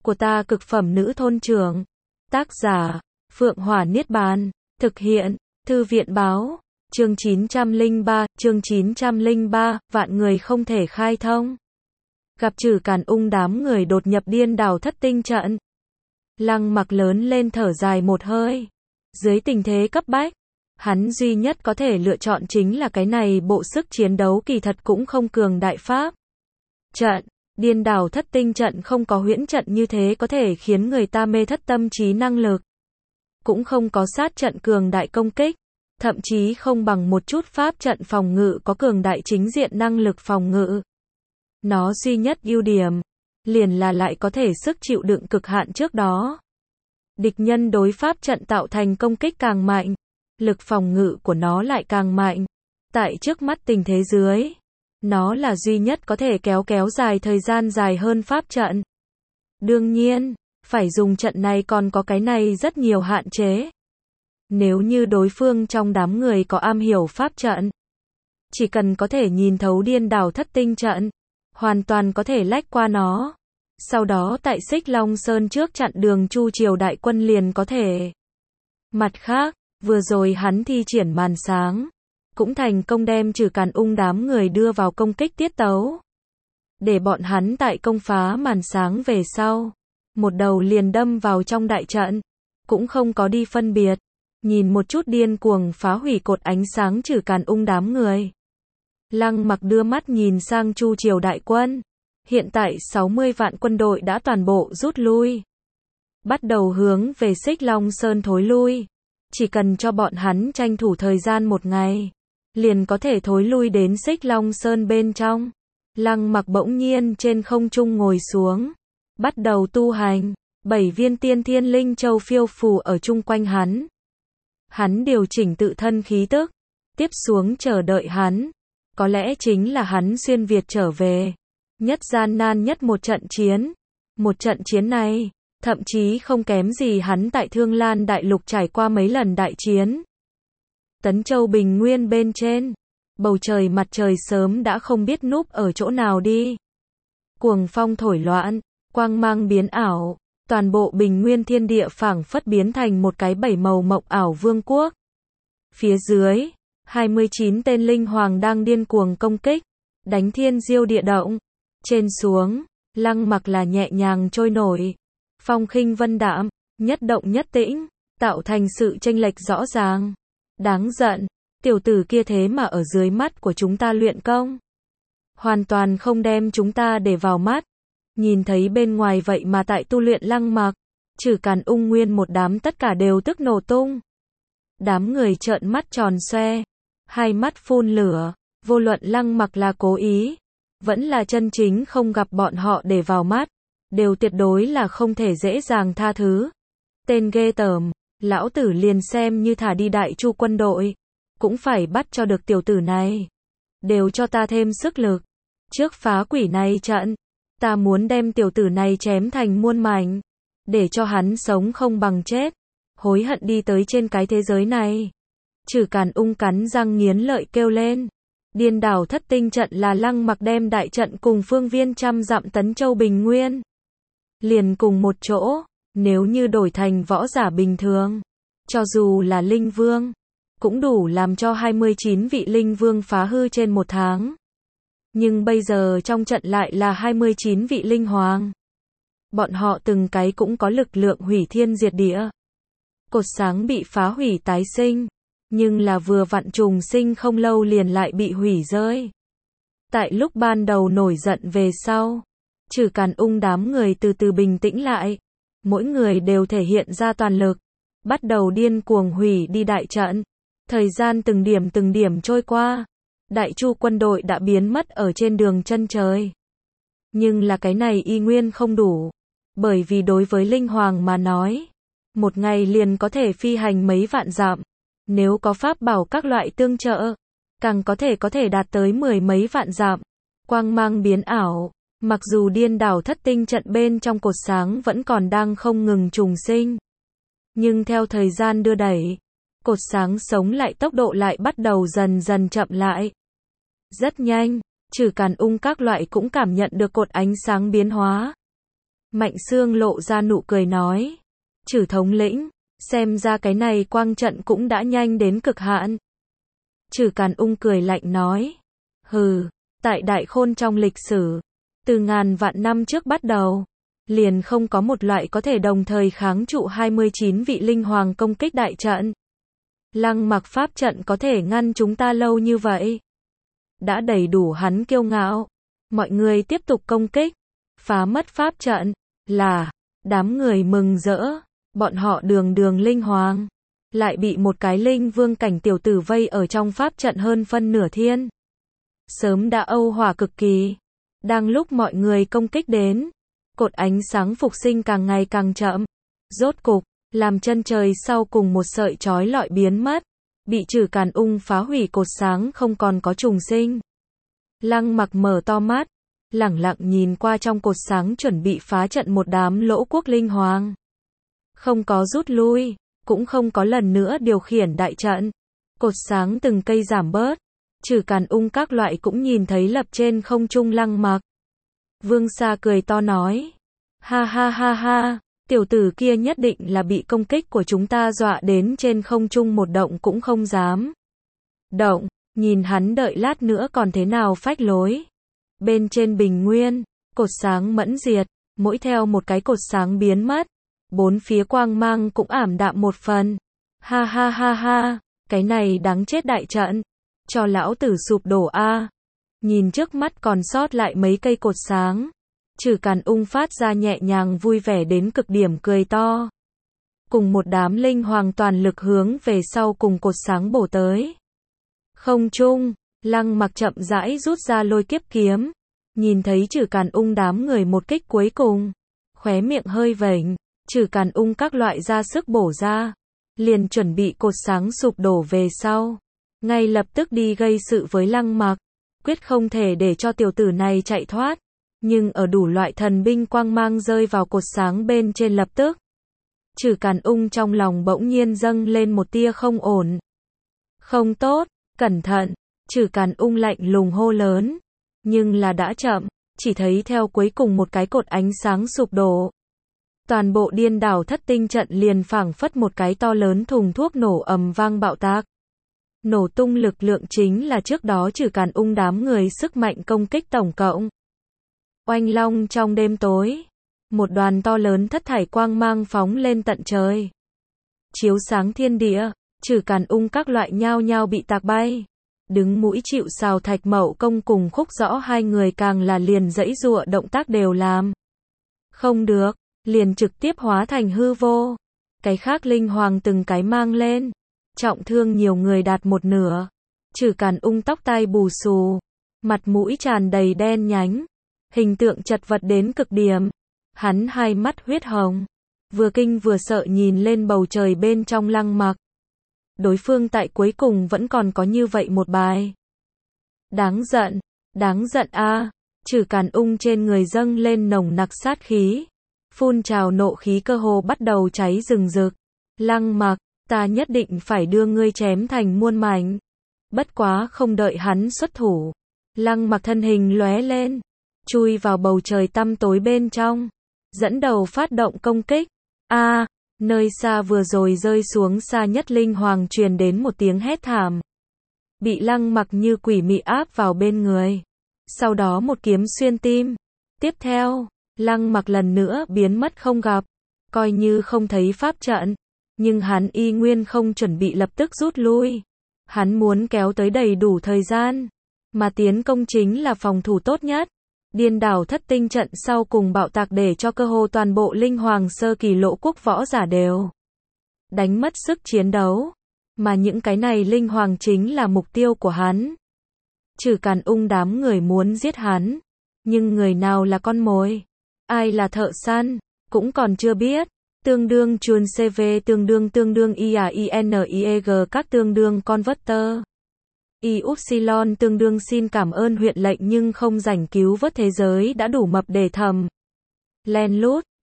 của ta cực phẩm nữ thôn trưởng. Tác giả, Phượng Hỏa Niết Bàn. Thực hiện, Thư viện báo. Chương 903, vạn người không thể khai thông. Gặp Trừ Càn Ung đám người đột nhập điên đảo thất tinh trận. Lăng Mặc lớn lên thở dài một hơi. Dưới tình thế cấp bách, hắn duy nhất có thể lựa chọn chính là cái này bộ sức chiến đấu kỳ thật cũng không cường đại pháp. Trận, điên đảo thất tinh trận không có huyễn trận như thế có thể khiến người ta mê thất tâm trí năng lực. Cũng không có sát trận cường đại công kích, thậm chí không bằng một chút pháp trận phòng ngự có cường đại chính diện năng lực phòng ngự. Nó duy nhất ưu điểm, liền là lại có thể sức chịu đựng cực hạn trước đó. Địch nhân đối pháp trận tạo thành công kích càng mạnh, lực phòng ngự của nó lại càng mạnh. Tại trước mắt tình thế dưới, nó là duy nhất có thể kéo dài thời gian dài hơn pháp trận. Đương nhiên, phải dùng trận này còn có cái này rất nhiều hạn chế. Nếu như đối phương trong đám người có am hiểu pháp trận, chỉ cần có thể nhìn thấu điên đảo thất tinh trận, hoàn toàn có thể lách qua nó. Sau đó tại Xích Long Sơn trước chặn đường Chu Triều đại quân liền có thể. Mặt khác, vừa rồi hắn thi triển màn sáng, cũng thành công đem Trừ Càn Ung đám người đưa vào công kích tiết tấu. Để bọn hắn tại công phá màn sáng về sau, một đầu liền đâm vào trong đại trận, cũng không có đi phân biệt, nhìn một chút điên cuồng phá hủy cột ánh sáng Trừ Càn Ung đám người. Lăng Mặc đưa mắt nhìn sang Chu Triều đại quân. Hiện tại 60 vạn quân đội đã toàn bộ rút lui. Bắt đầu hướng về Xích Long Sơn thối lui. Chỉ cần cho bọn hắn tranh thủ thời gian một ngày, liền có thể thối lui đến Xích Long Sơn bên trong. Lăng Mặc bỗng nhiên trên không trung ngồi xuống, bắt đầu tu hành. 7 viên tiên thiên linh châu phiêu phù ở chung quanh hắn. Hắn điều chỉnh tự thân khí tức, tiếp xuống chờ đợi hắn. Có lẽ chính là hắn xuyên Việt trở về. Nhất gian nan nhất một trận chiến. Một trận chiến này, thậm chí không kém gì hắn tại Thương Lan Đại Lục trải qua mấy lần đại chiến. Tấn Châu Bình Nguyên bên trên, bầu trời mặt trời sớm đã không biết núp ở chỗ nào đi. Cuồng phong thổi loạn, quang mang biến ảo, toàn bộ Bình Nguyên thiên địa phảng phất biến thành một cái 7 màu mộng ảo vương quốc. Phía dưới, 29 tên linh hoàng đang điên cuồng công kích, đánh thiên diêu địa động. Trên xuống, Lăng Mặc là nhẹ nhàng trôi nổi, phong khinh vân đạm, nhất động nhất tĩnh, tạo thành sự chênh lệch rõ ràng. Đáng giận, tiểu tử kia thế mà ở dưới mắt của chúng ta luyện công, hoàn toàn không đem chúng ta để vào mắt. Nhìn thấy bên ngoài vậy mà tại tu luyện. Lăng Mặc, Trừ Càn Ung nguyên một đám tất cả đều tức nổ tung. Đám người trợn mắt tròn xoe, hai mắt phun lửa, vô luận Lăng Mặc là cố ý, vẫn là chân chính không gặp bọn họ để vào mắt, đều tuyệt đối là không thể dễ dàng tha thứ. Tên ghê tởm, lão tử liền xem như thả đi Đại Chu quân đội, cũng phải bắt cho được tiểu tử này. Đều cho ta thêm sức lực. Trước phá quỷ này trận, ta muốn đem tiểu tử này chém thành muôn mảnh, để cho hắn sống không bằng chết, hối hận đi tới trên cái thế giới này. Trừ Càn Ung cắn răng nghiến lợi kêu lên. Điên đảo thất tinh trận là Lăng Mặc đem đại trận cùng phương viên trăm dặm Tấn Châu Bình Nguyên liền cùng một chỗ. Nếu như đổi thành võ giả bình thường, cho dù là linh vương, cũng đủ làm cho 29 vị linh vương phá hư trên một tháng. Nhưng bây giờ trong trận lại là 29 vị linh hoàng. Bọn họ từng cái cũng có lực lượng hủy thiên diệt địa. Cột sáng bị phá hủy tái sinh, nhưng là vừa vặn trùng sinh không lâu liền lại bị hủy rơi. Tại lúc ban đầu nổi giận về sau, Trừ Càn Ung đám người từ từ bình tĩnh lại. Mỗi người đều thể hiện ra toàn lực, bắt đầu điên cuồng hủy đi đại trận. Thời gian từng điểm trôi qua, Đại Chu quân đội đã biến mất ở trên đường chân trời. Nhưng là cái này y nguyên không đủ, bởi vì đối với linh hoàng mà nói, một ngày liền có thể phi hành mấy vạn dặm. Nếu có pháp bảo các loại tương trợ, càng có thể đạt tới 10 mấy vạn dặm. Quang mang biến ảo, mặc dù điên đảo thất tinh trận bên trong cột sáng vẫn còn đang không ngừng trùng sinh, nhưng theo thời gian đưa đẩy, cột sáng sống lại tốc độ lại bắt đầu dần dần chậm lại. Rất nhanh, Trừ Càn Ung các loại cũng cảm nhận được cột ánh sáng biến hóa. Mạnh Xương lộ ra nụ cười nói. Chử thống lĩnh, xem ra cái này quang trận cũng đã nhanh đến cực hạn. Chử Càn Ung cười lạnh nói. Hừ, tại Đại Khôn trong lịch sử, từ ngàn vạn năm trước bắt đầu, liền không có một loại có thể đồng thời kháng trụ 29 vị linh hoàng công kích đại trận. Lăng Mặc pháp trận có thể ngăn chúng ta lâu như vậy. Đã đầy đủ hắn kiêu ngạo. Mọi người tiếp tục công kích, phá mất pháp trận, là, đám người mừng rỡ, bọn họ đường đường linh hoàng, lại bị một cái linh vương cảnh tiểu tử vây ở trong pháp trận hơn phân nửa thiên. Sớm đã âu hỏa cực kỳ. Đang lúc mọi người công kích đến, cột ánh sáng phục sinh càng ngày càng chậm. Rốt cục, làm chân trời sau cùng một sợi chói lọi biến mất, bị Chử Càn Ung phá hủy cột sáng không còn có trùng sinh. Lăng Mặc mở to mắt, lẳng lặng nhìn qua trong cột sáng chuẩn bị phá trận một đám lỗ quốc linh hoàng. Không có rút lui, cũng không có lần nữa điều khiển đại trận. Cột sáng từng cây giảm bớt, Chử Càn Ung các loại cũng nhìn thấy lập trên không trung Lăng Mặc. Vương Sa cười to nói. Ha ha ha ha, tiểu tử kia nhất định là bị công kích của chúng ta dọa đến trên không trung một động cũng không dám động, nhìn hắn đợi lát nữa còn thế nào phách lối. Bên trên bình nguyên, cột sáng mẫn diệt, mỗi theo một cái cột sáng biến mất, bốn phía quang mang cũng ảm đạm một phần. Ha ha ha ha, cái này đáng chết đại trận, cho lão tử sụp đổ a. Nhìn trước mắt còn sót lại mấy cây cột sáng, Chử Càn Ung phát ra nhẹ nhàng vui vẻ đến cực điểm cười to. Cùng một đám linh hoàng toàn lực hướng về sau cùng cột sáng bổ tới. Không trung, Lăng Mặc chậm rãi rút ra lôi kiếp kiếm, nhìn thấy Chử Càn Ung đám người một kích cuối cùng, khóe miệng hơi vểnh, Chử Càn Ung các loại ra sức bổ ra, liền chuẩn bị cột sáng sụp đổ về sau, ngay lập tức đi gây sự với Lăng Mặc, quyết không thể để cho tiểu tử này chạy thoát. Nhưng ở đủ loại thần binh quang mang rơi vào cột sáng bên trên lập tức, Chử Càn Ung trong lòng bỗng nhiên dâng lên một tia không ổn. Không tốt, cẩn thận, Chử Càn Ung lạnh lùng hô lớn. Nhưng là đã chậm, chỉ thấy theo cuối cùng một cái cột ánh sáng sụp đổ. Toàn bộ Điên Đảo Thất Tinh trận liền phảng phất một cái to lớn thùng thuốc nổ ầm vang bạo tạc. Nổ tung lực lượng chính là trước đó Chử Càn Ung đám người sức mạnh công kích tổng cộng. Oanh long trong đêm tối, một đoàn to lớn thất thải quang mang phóng lên tận trời. Chiếu sáng thiên địa, Chử Càn Ung các loại nhao nhao bị tạc bay. Đứng mũi chịu sào Thạch Mậu Công cùng Khúc Rõ hai người càng là liền giãy giụa động tác đều làm. Không được, liền trực tiếp hóa thành hư vô. Cái khác linh hoàng từng cái mang lên. Trọng thương nhiều người đạt một nửa. Chử Càn Ung tóc tai bù xù, mặt mũi tràn đầy đen nhánh. Hình tượng chật vật đến cực điểm. Hắn hai mắt huyết hồng, vừa kinh vừa sợ nhìn lên bầu trời bên trong Lăng Mặc. Đối phương tại cuối cùng vẫn còn có như vậy một bài. Đáng giận a. Chử Càn Ung trên người dâng lên nồng nặc sát khí, phun trào nộ khí cơ hồ bắt đầu cháy rừng rực. Lăng Mặc, ta nhất định phải đưa ngươi chém thành muôn mảnh. Bất quá không đợi hắn xuất thủ, Lăng Mặc thân hình lóe lên, chui vào bầu trời tăm tối bên trong, dẫn đầu phát động công kích. A, nơi xa vừa rồi rơi xuống xa nhất linh hoàng truyền đến một tiếng hét thảm. Bị Lăng Mặc như quỷ mị áp vào bên người. Sau đó một kiếm xuyên tim. Tiếp theo, Lăng Mặc lần nữa biến mất không gặp, coi như không thấy pháp trận, nhưng hắn y nguyên không chuẩn bị lập tức rút lui. Hắn muốn kéo tới đầy đủ thời gian, mà tiến công chính là phòng thủ tốt nhất. Điên Đảo Thất Tinh trận sau cùng bạo tạc để cho cơ hồ toàn bộ linh hoàng sơ kỳ lỗ quốc võ giả đều đánh mất sức chiến đấu, mà những cái này linh hoàng chính là mục tiêu của hắn. Chử Càn Ung đám người muốn giết hắn, nhưng người nào là con mồi, ai là thợ săn, cũng còn chưa biết. Tương đương chuồn CV tương đương IAINIEG các tương đương converter. Y-Upsilon tương đương xin cảm ơn huyện lệnh nhưng không rảnh cứu vớt thế giới đã đủ mập để thầm. Len lút,